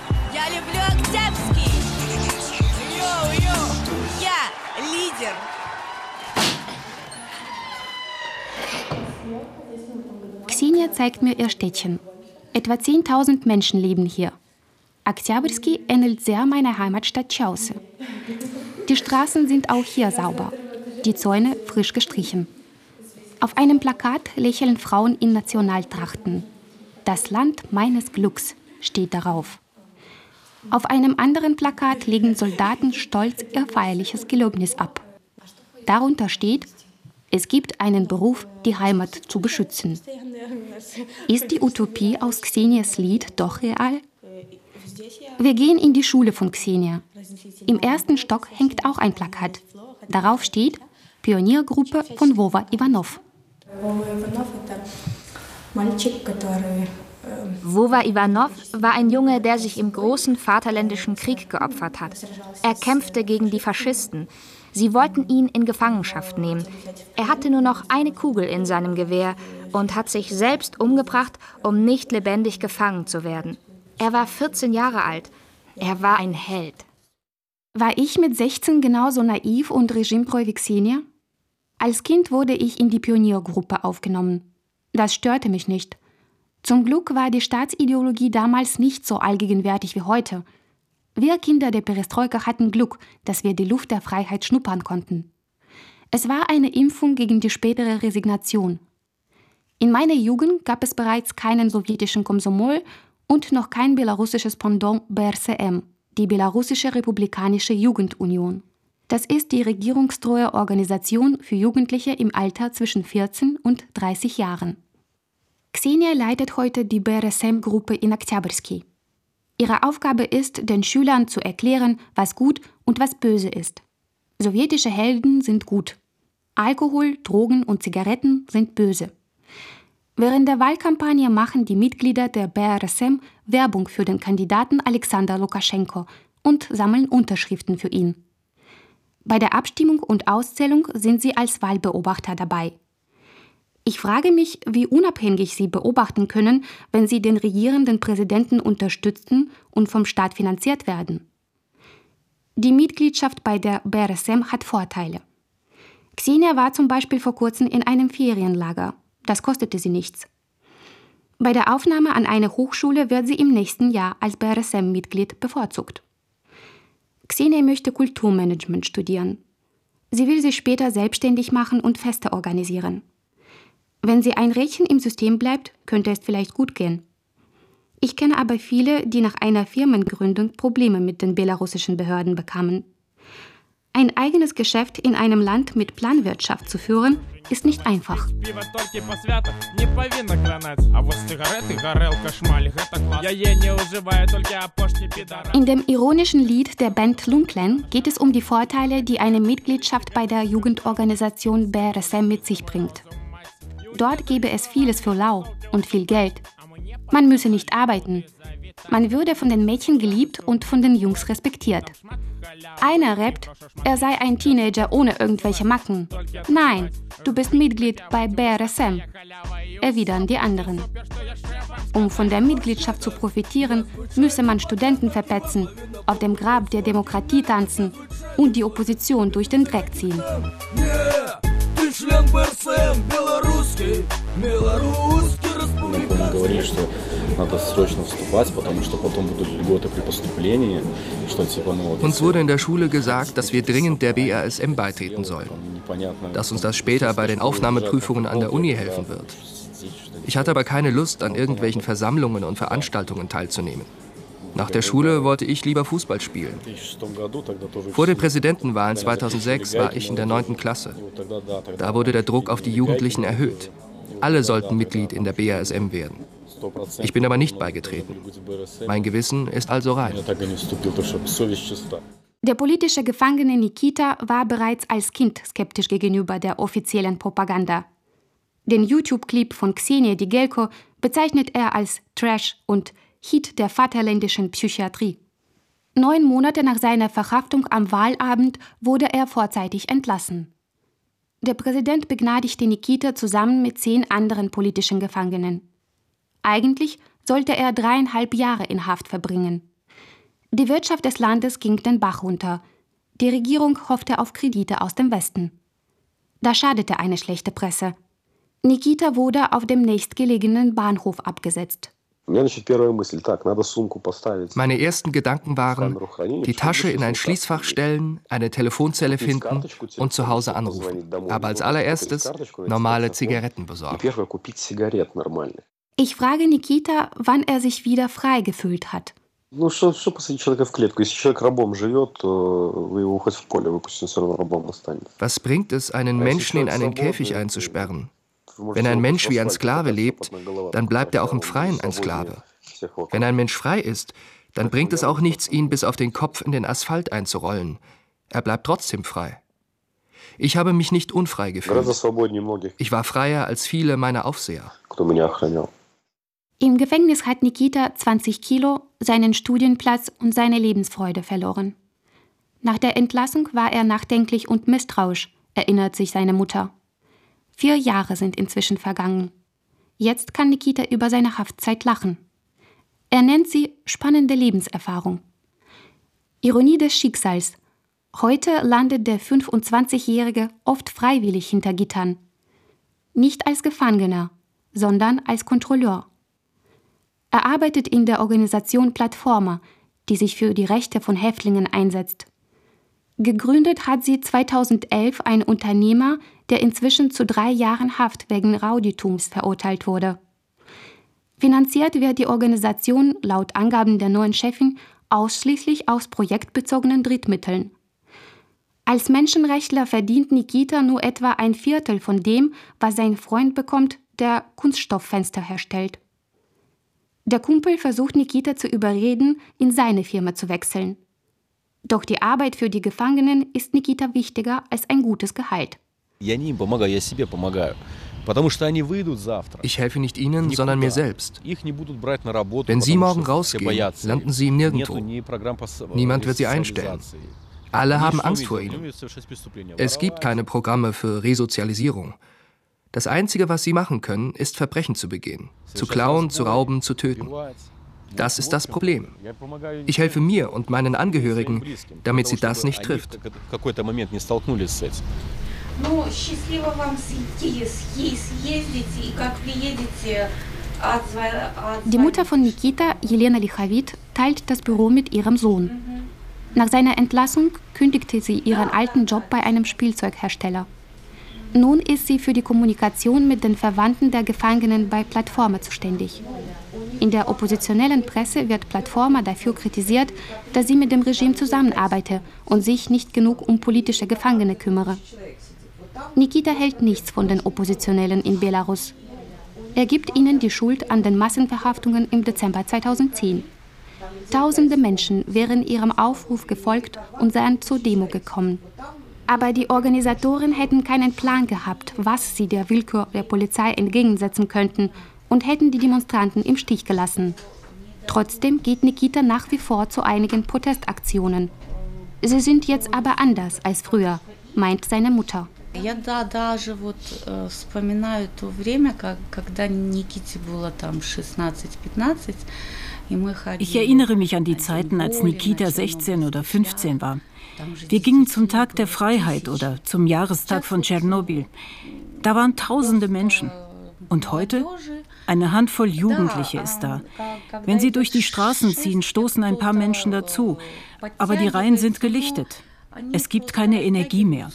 Xenia zeigt mir ihr Städtchen. Etwa 10.000 Menschen leben hier. Oktyabrski ähnelt sehr meiner Heimatstadt Chausse. Die Straßen sind auch hier sauber, die Zäune frisch gestrichen. Auf einem Plakat lächeln Frauen in Nationaltrachten. Das Land meines Glücks steht darauf. Auf einem anderen Plakat legen Soldaten stolz ihr feierliches Gelöbnis ab. Darunter steht: Es gibt einen Beruf, die Heimat zu beschützen. Ist die Utopie aus Xenias Lied doch real? Wir gehen in die Schule von Xenia. Im ersten Stock hängt auch ein Plakat. Darauf steht: Pioniergruppe von Wova Ivanov. Wova Ivanov war ein Junge, der sich im großen Vaterländischen Krieg geopfert hat. Er kämpfte gegen die Faschisten. Sie wollten ihn in Gefangenschaft nehmen. Er hatte nur noch eine Kugel in seinem Gewehr und hat sich selbst umgebracht, um nicht lebendig gefangen zu werden. Er war 14 Jahre alt. Er war ein Held. War ich mit 16 genauso naiv und regimetreu wie Xenia? Als Kind wurde ich in die Pioniergruppe aufgenommen. Das störte mich nicht. Zum Glück war die Staatsideologie damals nicht so allgegenwärtig wie heute. Wir Kinder der Perestroika hatten Glück, dass wir die Luft der Freiheit schnuppern konnten. Es war eine Impfung gegen die spätere Resignation. In meiner Jugend gab es bereits keinen sowjetischen Komsomol und noch kein belarussisches Pendant BRSM, die Belarussische Republikanische Jugendunion. Das ist die regierungstreue Organisation für Jugendliche im Alter zwischen 14 und 30 Jahren. Xenia leitet heute die BRSM-Gruppe in Oktyabrski. Ihre Aufgabe ist, den Schülern zu erklären, was gut und was böse ist. Sowjetische Helden sind gut. Alkohol, Drogen und Zigaretten sind böse. Während der Wahlkampagne machen die Mitglieder der BRSM Werbung für den Kandidaten Alexander Lukaschenko und sammeln Unterschriften für ihn. Bei der Abstimmung und Auszählung sind sie als Wahlbeobachter dabei. Ich frage mich, wie unabhängig sie beobachten können, wenn sie den regierenden Präsidenten unterstützen und vom Staat finanziert werden. Die Mitgliedschaft bei der BRSM hat Vorteile. Xenia war zum Beispiel vor kurzem in einem Ferienlager. Das kostete sie nichts. Bei der Aufnahme an eine Hochschule wird sie im nächsten Jahr als BRSM-Mitglied bevorzugt. Xenia möchte Kulturmanagement studieren. Sie will sich später selbstständig machen und Feste organisieren. Wenn sie ein Rädchen im System bleibt, könnte es vielleicht gut gehen. Ich kenne aber viele, die nach einer Firmengründung Probleme mit den belarussischen Behörden bekamen. Ein eigenes Geschäft in einem Land mit Planwirtschaft zu führen, ist nicht einfach. In dem ironischen Lied der Band Lunklen geht es um die Vorteile, die eine Mitgliedschaft bei der Jugendorganisation BRSM mit sich bringt. Dort gäbe es vieles für lau und viel Geld. Man müsse nicht arbeiten. Man würde von den Mädchen geliebt und von den Jungs respektiert. Einer rappt, er sei ein Teenager ohne irgendwelche Macken. Nein, du bist Mitglied bei BRSM, erwidern die anderen. Um von der Mitgliedschaft zu profitieren, müsse man Studenten verpetzen, auf dem Grab der Demokratie tanzen und die Opposition durch den Dreck ziehen. Uns wurde in der Schule gesagt, dass wir dringend der BRSM beitreten sollen, dass uns das später bei den Aufnahmeprüfungen an der Uni helfen wird. Ich hatte aber keine Lust, an irgendwelchen Versammlungen und Veranstaltungen teilzunehmen. Nach der Schule wollte ich lieber Fußball spielen. Vor den Präsidentenwahlen 2006 war ich in der 9. Klasse. Da wurde der Druck auf die Jugendlichen erhöht. Alle sollten Mitglied in der BRSM werden. Ich bin aber nicht beigetreten. Mein Gewissen ist also rein. Der politische Gefangene Nikita war bereits als Kind skeptisch gegenüber der offiziellen Propaganda. Den YouTube-Clip von Ksenia Digelko bezeichnet er als Trash und Hit der vaterländischen Psychiatrie. 9 Monate nach seiner Verhaftung am Wahlabend wurde er vorzeitig entlassen. Der Präsident begnadigte Nikita zusammen mit 10 anderen politischen Gefangenen. Eigentlich sollte er 3,5 Jahre in Haft verbringen. Die Wirtschaft des Landes ging den Bach runter. Die Regierung hoffte auf Kredite aus dem Westen. Da schadete eine schlechte Presse. Nikita wurde auf dem nächstgelegenen Bahnhof abgesetzt. Meine ersten Gedanken waren, die Tasche in ein Schließfach stellen, eine Telefonzelle finden und zu Hause anrufen. Aber als allererstes normale Zigaretten besorgen. Ich frage Nikita, wann er sich wieder frei gefühlt hat. Was bringt es, einen Menschen in einen Käfig einzusperren? Wenn ein Mensch wie ein Sklave lebt, dann bleibt er auch im Freien ein Sklave. Wenn ein Mensch frei ist, dann bringt es auch nichts, ihn bis auf den Kopf in den Asphalt einzurollen. Er bleibt trotzdem frei. Ich habe mich nicht unfrei gefühlt. Ich war freier als viele meiner Aufseher. Im Gefängnis hat Nikita 20 Kilo, seinen Studienplatz und seine Lebensfreude verloren. Nach der Entlassung war er nachdenklich und misstrauisch, erinnert sich seine Mutter. 4 Jahre sind inzwischen vergangen. Jetzt kann Nikita über seine Haftzeit lachen. Er nennt sie spannende Lebenserfahrung. Ironie des Schicksals. Heute landet der 25-Jährige oft freiwillig hinter Gittern. Nicht als Gefangener, sondern als Kontrolleur. Er arbeitet in der Organisation Platforma, die sich für die Rechte von Häftlingen einsetzt. Gegründet hat sie 2011 ein Unternehmer, der inzwischen zu 3 Jahren Haft wegen Rauditums verurteilt wurde. Finanziert wird die Organisation laut Angaben der neuen Chefin ausschließlich aus projektbezogenen Drittmitteln. Als Menschenrechtler verdient Nikita nur etwa 1/4 von dem, was sein Freund bekommt, der Kunststofffenster herstellt. Der Kumpel versucht Nikita zu überreden, in seine Firma zu wechseln. Doch die Arbeit für die Gefangenen ist Nikita wichtiger als ein gutes Gehalt. Ich helfe nicht ihnen, sondern mir selbst. Wenn sie morgen rausgehen, landen sie nirgendwo. Niemand wird sie einstellen. Alle haben Angst vor ihnen. Es gibt keine Programme für Resozialisierung. Das Einzige, was sie machen können, ist Verbrechen zu begehen. Zu klauen, zu rauben, zu töten. Das ist das Problem. Ich helfe mir und meinen Angehörigen, damit sie das nicht trifft. Die Mutter von Nikita, Jelena Lichavit, teilt das Büro mit ihrem Sohn. Nach seiner Entlassung kündigte sie ihren alten Job bei einem Spielzeughersteller. Nun ist sie für die Kommunikation mit den Verwandten der Gefangenen bei Platforma zuständig. In der oppositionellen Presse wird Platforma dafür kritisiert, dass sie mit dem Regime zusammenarbeite und sich nicht genug um politische Gefangene kümmere. Nikita hält nichts von den Oppositionellen in Belarus. Er gibt ihnen die Schuld an den Massenverhaftungen im Dezember 2010. Tausende Menschen wären ihrem Aufruf gefolgt und seien zur Demo gekommen. Aber die Organisatoren hätten keinen Plan gehabt, was sie der Willkür der Polizei entgegensetzen könnten und hätten die Demonstranten im Stich gelassen. Trotzdem geht Nikita nach wie vor zu einigen Protestaktionen. Sie sind jetzt aber anders als früher, meint seine Mutter. Ich erinnere mich an die Zeiten, als Nikita 16 oder 15 war. Wir gingen zum Tag der Freiheit oder zum Jahrestag von Tschernobyl. Da waren tausende Menschen. Und heute? Eine Handvoll Jugendliche ist da. Wenn sie durch die Straßen ziehen, stoßen ein paar Menschen dazu. Aber die Reihen sind gelichtet. Es gibt keine Energie mehr.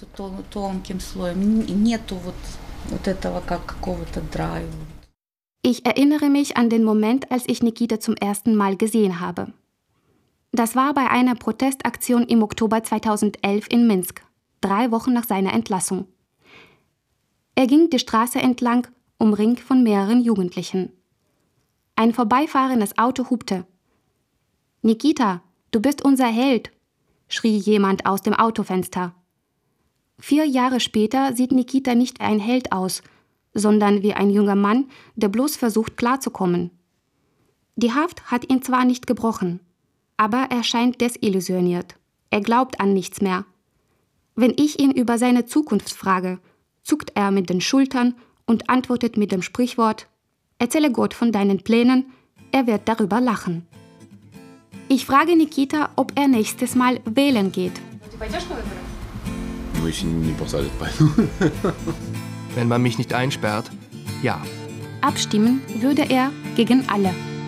Ich erinnere mich an den Moment, als ich Nikita zum ersten Mal gesehen habe. Das war bei einer Protestaktion im Oktober 2011 in Minsk, 3 Wochen nach seiner Entlassung. Er ging die Straße entlang, umringt von mehreren Jugendlichen. Ein vorbeifahrendes Auto hupte. »Nikita, du bist unser Held«, schrie jemand aus dem Autofenster. 4 Jahre später sieht Nikita nicht wie ein Held aus, sondern wie ein junger Mann, der bloß versucht klarzukommen. Die Haft hat ihn zwar nicht gebrochen, aber er scheint desillusioniert. Er glaubt an nichts mehr. Wenn ich ihn über seine Zukunft frage, zuckt er mit den Schultern und antwortet mit dem Sprichwort: Erzähle Gott von deinen Plänen, er wird darüber lachen. Ich frage Nikita, ob er nächstes Mal wählen geht. Wenn man mich nicht einsperrt, ja. Abstimmen würde er gegen alle.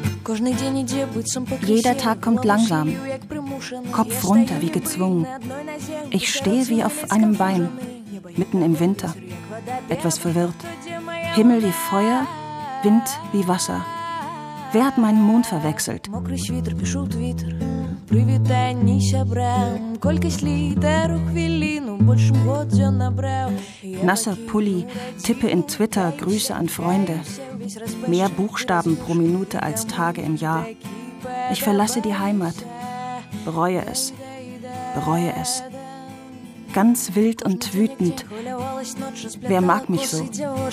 Jeder Tag kommt langsam. Kopf runter wie gezwungen. Ich stehe wie auf einem Bein, mitten im Winter, etwas verwirrt. Himmel wie Feuer, Wind wie Wasser. Wer hat meinen Mond verwechselt? Nasser Pulli, tippe in Twitter Grüße an Freunde. Mehr Buchstaben pro Minute als Tage im Jahr. Ich verlasse die Heimat. Bereue es. Bereue es. Ganz wild und wütend. Wer mag mich so?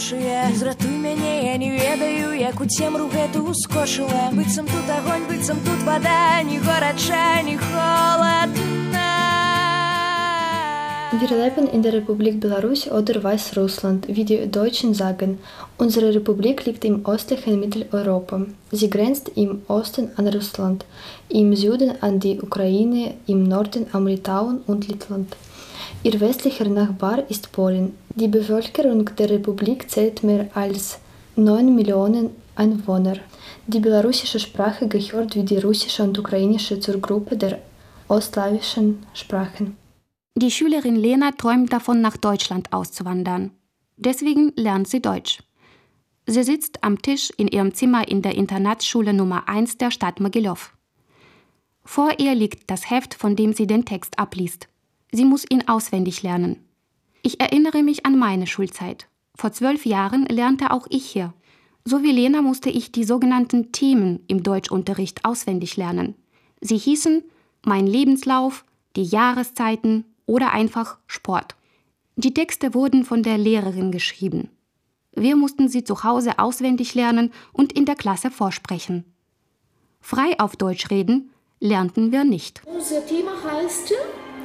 Wir leben in der Republik Belarus oder Weißrussland, wie die Deutschen sagen. Unsere Republik liegt im östlichen Mitteleuropa. Sie grenzt im Osten an Russland, im Süden an die Ukraine, im Norden an Litauen und Lettland. Ihr westlicher Nachbar ist Polen. Die Bevölkerung der Republik zählt mehr als 9 Millionen Einwohner. Die belarussische Sprache gehört wie die russische und ukrainische zur Gruppe der ostslawischen Sprachen. Die Schülerin Lena träumt davon, nach Deutschland auszuwandern. Deswegen lernt sie Deutsch. Sie sitzt am Tisch in ihrem Zimmer in der Internatsschule Nummer 1 der Stadt Mogilev. Vor ihr liegt das Heft, von dem sie den Text abliest. Sie muss ihn auswendig lernen. Ich erinnere mich an meine Schulzeit. Vor 12 Jahren lernte auch ich hier. So wie Lena musste ich die sogenannten Themen im Deutschunterricht auswendig lernen. Sie hießen Mein Lebenslauf, die Jahreszeiten oder einfach Sport. Die Texte wurden von der Lehrerin geschrieben. Wir mussten sie zu Hause auswendig lernen und in der Klasse vorsprechen. Frei auf Deutsch reden lernten wir nicht. Unser Thema heißt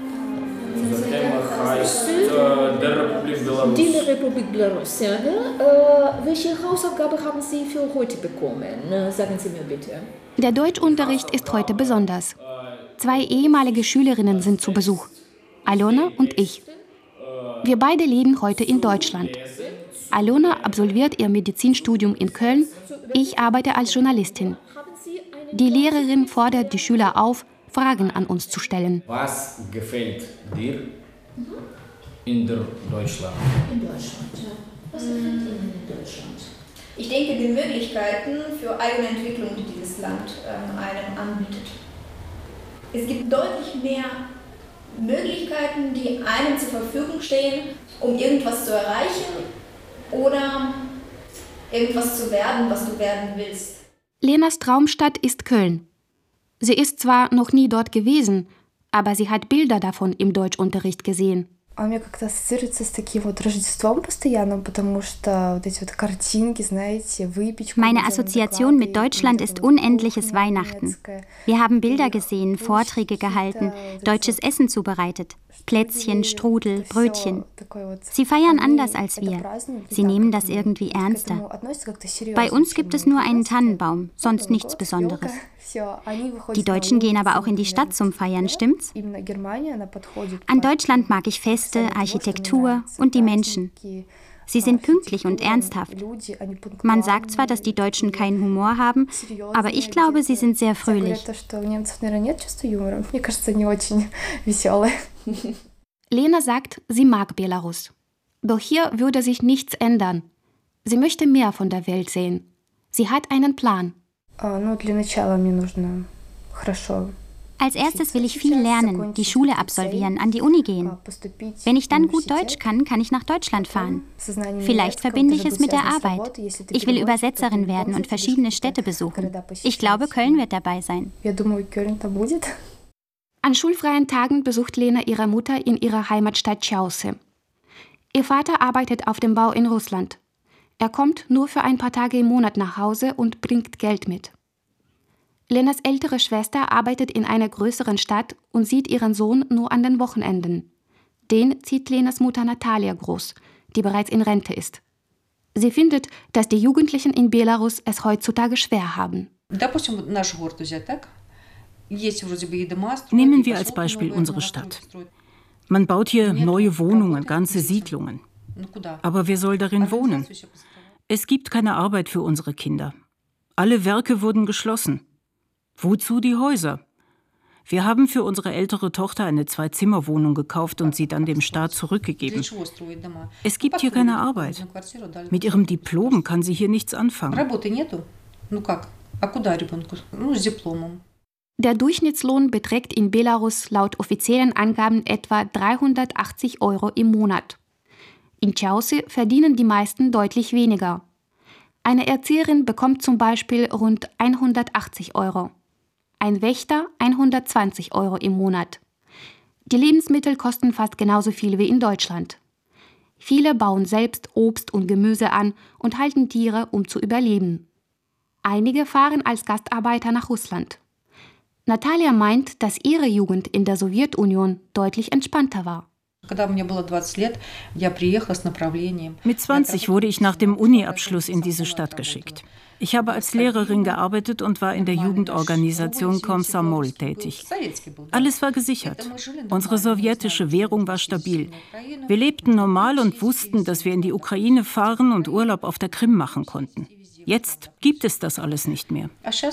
die Republik Belarus. Welche Hausaufgabe haben Sie für heute bekommen? Sagen Sie mir bitte. Der Deutschunterricht ist heute besonders. 2 ehemalige Schülerinnen sind zu Besuch. Alona und ich. Wir beide leben heute in Deutschland. Alona absolviert ihr Medizinstudium in Köln, ich arbeite als Journalistin. Die Lehrerin fordert die Schüler auf, Fragen an uns zu stellen. Was gefällt dir? In Deutschland. In Deutschland, ja. Was gefällt Ihnen in Deutschland? Ich denke, die Möglichkeiten für eigene Entwicklung, die dieses Land einem anbietet. Es gibt deutlich mehr Möglichkeiten, die einem zur Verfügung stehen, um irgendwas zu erreichen oder irgendwas zu werden, was du werden willst. Lenas Traumstadt ist Köln. Sie ist zwar noch nie dort gewesen, aber sie hat Bilder davon im Deutschunterricht gesehen. Meine Assoziation mit Deutschland ist unendliches Weihnachten. Wir haben Bilder gesehen, Vorträge gehalten, deutsches Essen zubereitet. Plätzchen, Strudel, Brötchen. Sie feiern anders als wir. Sie nehmen das irgendwie ernster. Bei uns gibt es nur einen Tannenbaum, sonst nichts Besonderes. Die Deutschen gehen aber auch in die Stadt zum Feiern, stimmt's? An Deutschland mag ich Feste, Architektur und die Menschen. Sie sind pünktlich und ernsthaft. Man sagt zwar, dass die Deutschen keinen Humor haben, aber ich glaube, sie sind sehr fröhlich. Lena sagt, sie mag Belarus. Doch hier würde sich nichts ändern. Sie möchte mehr von der Welt sehen. Sie hat einen Plan. Als erstes will ich viel lernen, die Schule absolvieren, an die Uni gehen. Wenn ich dann gut Deutsch kann, kann ich nach Deutschland fahren. Vielleicht verbinde ich es mit der Arbeit. Ich will Übersetzerin werden und verschiedene Städte besuchen. Ich glaube, Köln wird dabei sein. An schulfreien Tagen besucht Lena ihre Mutter in ihrer Heimatstadt Chausse. Ihr Vater arbeitet auf dem Bau in Russland. Er kommt nur für ein paar Tage im Monat nach Hause und bringt Geld mit. Lenas ältere Schwester arbeitet in einer größeren Stadt und sieht ihren Sohn nur an den Wochenenden. Den zieht Lenas Mutter Natalia groß, die bereits in Rente ist. Sie findet, dass die Jugendlichen in Belarus es heutzutage schwer haben. Nehmen wir als Beispiel unsere Stadt. Man baut hier neue Wohnungen, ganze Siedlungen. Aber wer soll darin wohnen? Es gibt keine Arbeit für unsere Kinder. Alle Werke wurden geschlossen. Wozu die Häuser? Wir haben für unsere ältere Tochter eine 2-Zimmer-Wohnung gekauft und sie dann dem Staat zurückgegeben. Es gibt hier keine Arbeit. Mit ihrem Diplom kann sie hier nichts anfangen. Der Durchschnittslohn beträgt in Belarus laut offiziellen Angaben etwa 380 € im Monat. In Chausse verdienen die meisten deutlich weniger. Eine Erzieherin bekommt zum Beispiel rund 180 €. Ein Wächter 120 € im Monat. Die Lebensmittel kosten fast genauso viel wie in Deutschland. Viele bauen selbst Obst und Gemüse an und halten Tiere, um zu überleben. Einige fahren als Gastarbeiter nach Russland. Natalia meint, dass ihre Jugend in der Sowjetunion deutlich entspannter war. Mit 20 wurde ich nach dem Uni-Abschluss in diese Stadt geschickt. Ich habe als Lehrerin gearbeitet und war in der Jugendorganisation Komsomol tätig. Alles war gesichert. Unsere sowjetische Währung war stabil. Wir lebten normal und wussten, dass wir in die Ukraine fahren und Urlaub auf der Krim machen konnten. Jetzt gibt es das alles nicht mehr.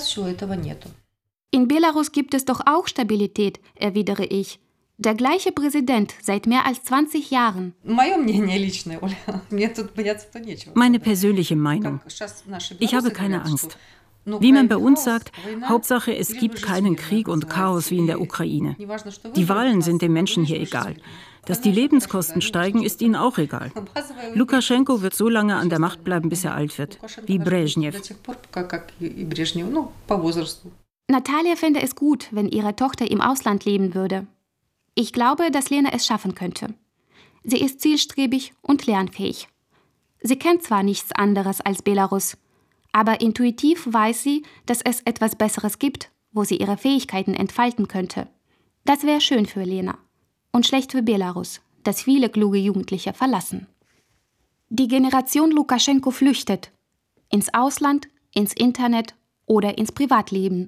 In Belarus gibt es doch auch Stabilität, erwidere ich. Der gleiche Präsident seit mehr als 20 Jahren. Meine persönliche Meinung. Ich habe keine Angst. Wie man bei uns sagt, Hauptsache es gibt keinen Krieg und Chaos wie in der Ukraine. Die Wahlen sind den Menschen hier egal. Dass die Lebenskosten steigen, ist ihnen auch egal. Lukaschenko wird so lange an der Macht bleiben, bis er alt wird, wie Brezhnev. Natalia fände es gut, wenn ihre Tochter im Ausland leben würde. Ich glaube, dass Lena es schaffen könnte. Sie ist zielstrebig und lernfähig. Sie kennt zwar nichts anderes als Belarus, aber intuitiv weiß sie, dass es etwas Besseres gibt, wo sie ihre Fähigkeiten entfalten könnte. Das wäre schön für Lena und schlecht für Belarus, das viele kluge Jugendliche verlassen. Die Generation Lukaschenko flüchtet. Ins Ausland, ins Internet oder ins Privatleben.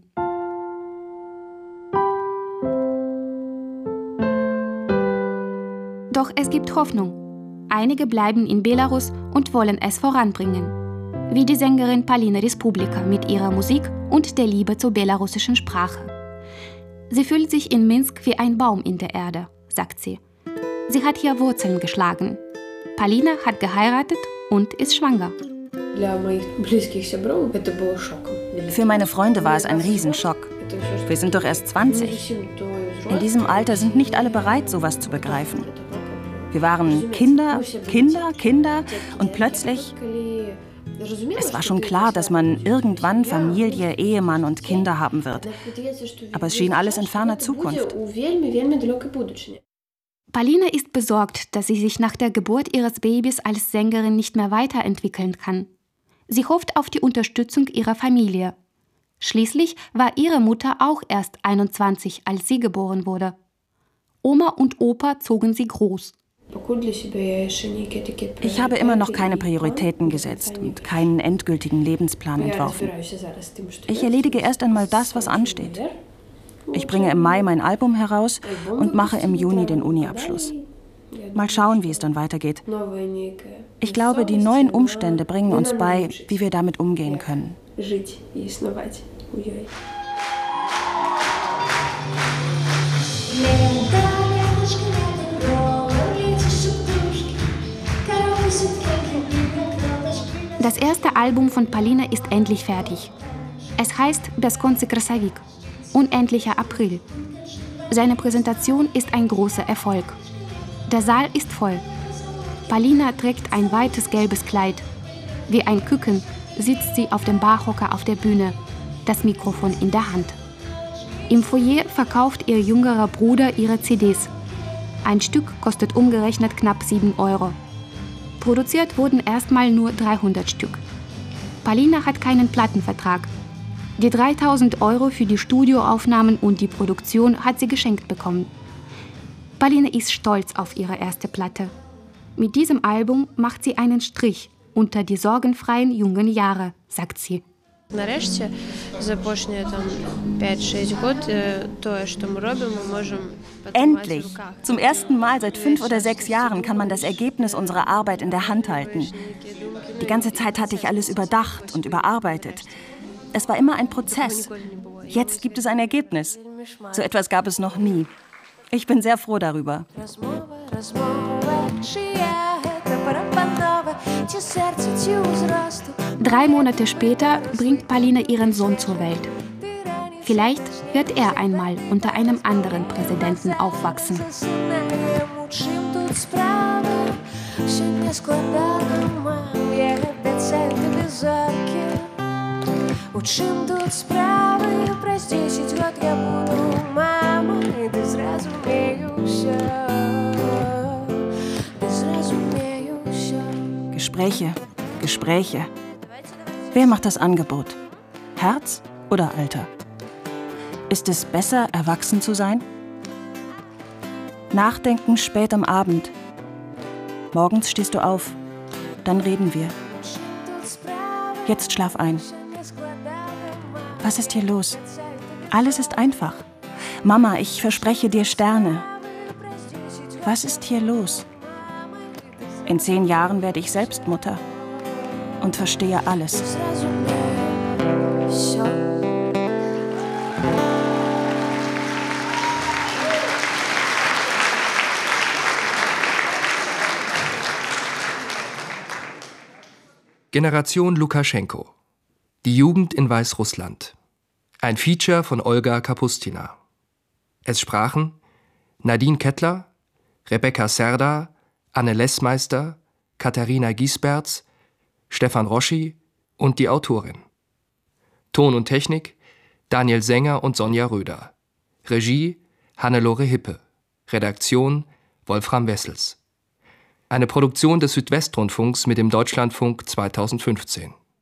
Doch es gibt Hoffnung. Einige bleiben in Belarus und wollen es voranbringen. Wie die Sängerin Palina Respublika mit ihrer Musik und der Liebe zur belarussischen Sprache. Sie fühlt sich in Minsk wie ein Baum in der Erde, sagt sie. Sie hat hier Wurzeln geschlagen. Palina hat geheiratet und ist schwanger. Für meine Freunde war es ein Riesenschock. Wir sind doch erst 20. In diesem Alter sind nicht alle bereit, sowas zu begreifen. Wir waren Kinder und plötzlich... Es war schon klar, dass man irgendwann Familie, Ehemann und Kinder haben wird. Aber es schien alles in ferner Zukunft. Palina ist besorgt, dass sie sich nach der Geburt ihres Babys als Sängerin nicht mehr weiterentwickeln kann. Sie hofft auf die Unterstützung ihrer Familie. Schließlich war ihre Mutter auch erst 21, als sie geboren wurde. Oma und Opa zogen sie groß. Ich habe immer noch keine Prioritäten gesetzt und keinen endgültigen Lebensplan entworfen. Ich erledige erst einmal das, was ansteht. Ich bringe im Mai mein Album heraus und mache im Juni den Uni-Abschluss. Mal schauen, wie es dann weitergeht. Ich glaube, die neuen Umstände bringen uns bei, wie wir damit umgehen können. Das erste Album von Palina ist endlich fertig. Es heißt Бесконечный красавик, unendlicher April. Seine Präsentation ist ein großer Erfolg. Der Saal ist voll. Palina trägt ein weites gelbes Kleid. Wie ein Küken sitzt sie auf dem Barhocker auf der Bühne, das Mikrofon in der Hand. Im Foyer verkauft ihr jüngerer Bruder ihre CDs. Ein Stück kostet umgerechnet knapp 7 €. Produziert wurden erstmal nur 300 Stück. Palina hat keinen Plattenvertrag. Die 3.000 € für die Studioaufnahmen und die Produktion hat sie geschenkt bekommen. Palina ist stolz auf ihre erste Platte. Mit diesem Album macht sie einen Strich unter die sorgenfreien jungen Jahre, sagt sie. Endlich! Zum ersten Mal seit 5 oder 6 Jahren kann man das Ergebnis unserer Arbeit in der Hand halten. Die ganze Zeit hatte ich alles überdacht und überarbeitet. Es war immer ein Prozess. Jetzt gibt es ein Ergebnis. So etwas gab es noch nie. Ich bin sehr froh darüber. 3 Monate später bringt Palina ihren Sohn zur Welt. Vielleicht wird er einmal unter einem anderen Präsidenten aufwachsen. Gespräche. Wer macht das Angebot? Herz oder Alter? Ist es besser, erwachsen zu sein? Nachdenken spät am Abend. Morgens stehst du auf. Dann reden wir. Jetzt schlaf ein. Was ist hier los? Alles ist einfach. Mama, ich verspreche dir Sterne. Was ist hier los? In 10 Jahren werde ich selbst Mutter und verstehe alles. Generation Lukaschenko. Die Jugend in Weißrussland. Ein Feature von Olga Kapustina. Es sprachen Nadine Kettler, Rebecca Serdar, Anne Lessmeister, Katharina Giesberts, Stefan Roschi und die Autorin. Ton und Technik Daniel Sänger und Sonja Röder. Regie Hannelore Hippe. Redaktion Wolfram Wessels. Eine Produktion des Südwestrundfunks mit dem Deutschlandfunk 2015.